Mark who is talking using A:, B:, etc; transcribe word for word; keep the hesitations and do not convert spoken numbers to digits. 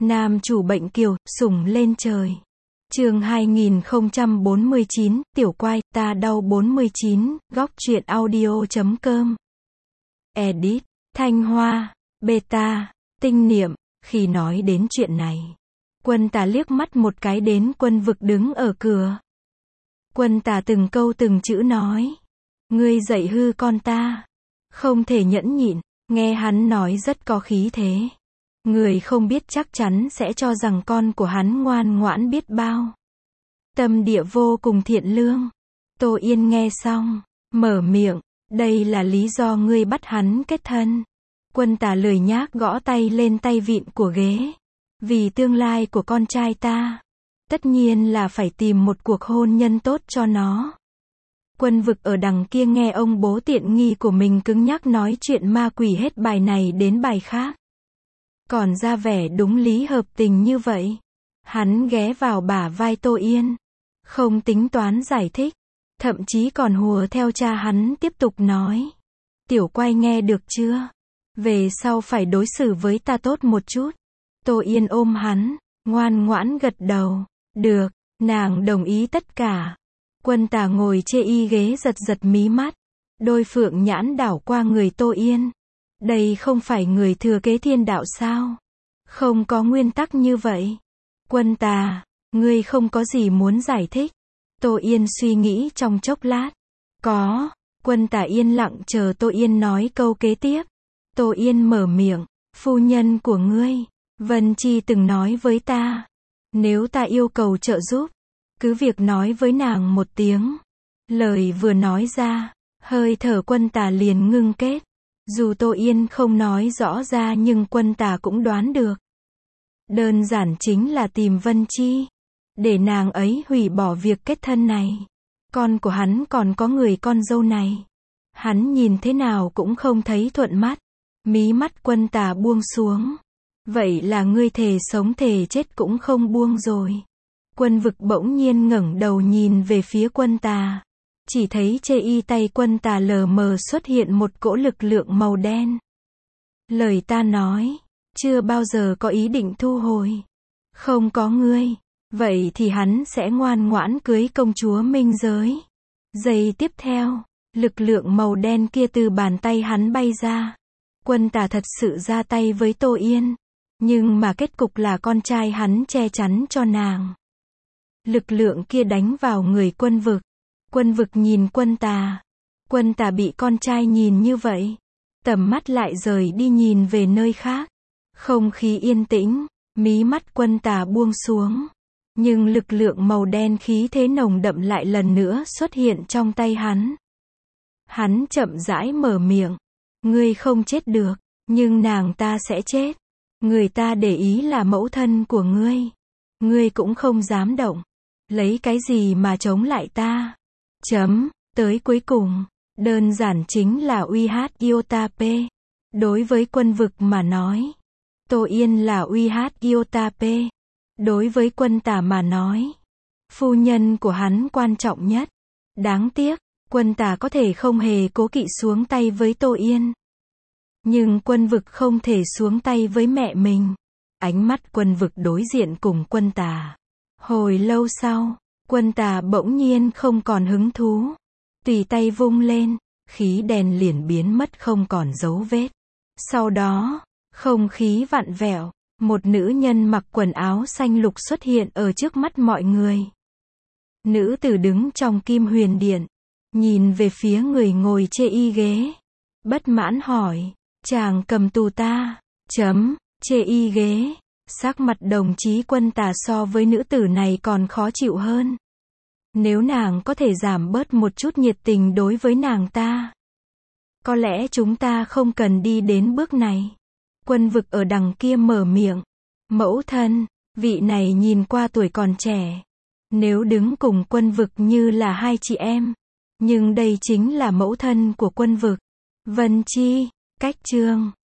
A: Nam chủ bệnh kiều, sủng lên trời. Chương hai nghìn không trăm bốn mươi chín, tiểu quai, ta đau bốn mươi chín, góc truyện audio chấm com. Edit, Thanh Hoa, Beta, Tinh Niệm. Khi nói đến chuyện này, Quân Tà liếc mắt một cái đến Quân Vực đứng ở cửa. Quân Tà từng câu từng chữ nói. Ngươi dạy hư con ta. Không thể nhẫn nhịn, nghe hắn nói rất có khí thế. Người không biết chắc chắn sẽ cho rằng con của hắn ngoan ngoãn biết bao. Tâm địa vô cùng thiện lương. Tô Yên nghe xong, mở miệng, đây là lý do ngươi bắt hắn kết thân. Quân Tà lười nhác gõ tay lên tay vịn của ghế. Vì tương lai của con trai ta, tất nhiên là phải tìm một cuộc hôn nhân tốt cho nó. Quân Vực ở đằng kia nghe ông bố tiện nghi của mình cứng nhắc nói chuyện ma quỷ hết bài này đến bài khác. Còn ra vẻ đúng lý hợp tình như vậy. Hắn ghé vào bả vai Tô Yên. Không tính toán giải thích. Thậm chí còn hùa theo cha hắn tiếp tục nói. Tiểu quay nghe được chưa? Về sau phải đối xử với ta tốt một chút. Tô Yên ôm hắn, ngoan ngoãn gật đầu. Được, nàng đồng ý tất cả. Quân Tà ngồi chê y ghế giật giật mí mắt. Đôi phượng nhãn đảo qua người Tô Yên. Đây không phải người thừa kế thiên đạo sao? Không có nguyên tắc như vậy. Quân Tà, ngươi không có gì muốn giải thích. Tô Yên suy nghĩ trong chốc lát. Có. Quân Tà yên lặng chờ Tô Yên nói câu kế tiếp. Tô Yên mở miệng. Phu nhân của ngươi, Vân Chi từng nói với ta. Nếu ta yêu cầu trợ giúp, cứ việc nói với nàng một tiếng. Lời vừa nói ra, hơi thở Quân Tà liền ngưng kết. Dù Tô Yên không nói rõ ra nhưng Quân Tà cũng đoán được. Đơn giản chính là tìm Vân Chi. Để nàng ấy hủy bỏ việc kết thân này. Con của hắn còn có người con dâu này. Hắn nhìn thế nào cũng không thấy thuận mắt. Mí mắt Quân Tà buông xuống. Vậy là ngươi thề sống thề chết cũng không buông rồi. Quân Vực bỗng nhiên ngẩng đầu nhìn về phía Quân Tà. Chỉ thấy chê y tay Quân Tà lờ mờ xuất hiện một cỗ lực lượng màu đen. Lời ta nói, chưa bao giờ có ý định thu hồi. Không có ngươi, vậy thì hắn sẽ ngoan ngoãn cưới công chúa Minh Giới. Giây tiếp theo, lực lượng màu đen kia từ bàn tay hắn bay ra. Quân Tà thật sự ra tay với Tô Yên. Nhưng mà kết cục là con trai hắn che chắn cho nàng. Lực lượng kia đánh vào người Quân Vực. Quân Vực nhìn Quân Tà. Quân Tà bị con trai nhìn như vậy. Tầm mắt lại rời đi nhìn về nơi khác. Không khí yên tĩnh, mí mắt Quân Tà buông xuống. Nhưng lực lượng màu đen khí thế nồng đậm lại lần nữa xuất hiện trong tay hắn. Hắn chậm rãi mở miệng. Ngươi không chết được, nhưng nàng ta sẽ chết. Người ta để ý là mẫu thân của ngươi. Ngươi cũng không dám động. Lấy cái gì mà chống lại ta? Chấm, tới cuối cùng, đơn giản chính là uy hát iota p. Đối với Quân Vực mà nói, Tô Yên là uy hát iota p. Đối với Quân Tà mà nói, phu nhân của hắn quan trọng nhất. Đáng tiếc, Quân Tà có thể không hề cố kỵ xuống tay với Tô Yên. Nhưng Quân Vực không thể xuống tay với mẹ mình. Ánh mắt Quân Vực đối diện cùng Quân Tà. Hồi lâu sau, Quân Tà bỗng nhiên không còn hứng thú. Tùy tay vung lên, khí đèn liền biến mất không còn dấu vết. Sau đó, không khí vặn vẹo, một nữ nhân mặc quần áo xanh lục xuất hiện ở trước mắt mọi người. Nữ tử đứng trong Kim Huyền Điện, nhìn về phía người ngồi chê y ghế. Bất mãn hỏi, chàng cầm tù ta, chấm, chê y ghế. Sắc mặt đồng chí Quân Tà so với nữ tử này còn khó chịu hơn. Nếu nàng có thể giảm bớt một chút nhiệt tình đối với nàng ta, có lẽ chúng ta không cần đi đến bước này. Quân Vực ở đằng kia mở miệng. Mẫu thân, vị này nhìn qua tuổi còn trẻ. Nếu đứng cùng Quân Vực như là hai chị em. Nhưng đây chính là mẫu thân của Quân Vực. Vân Chi, cách chương.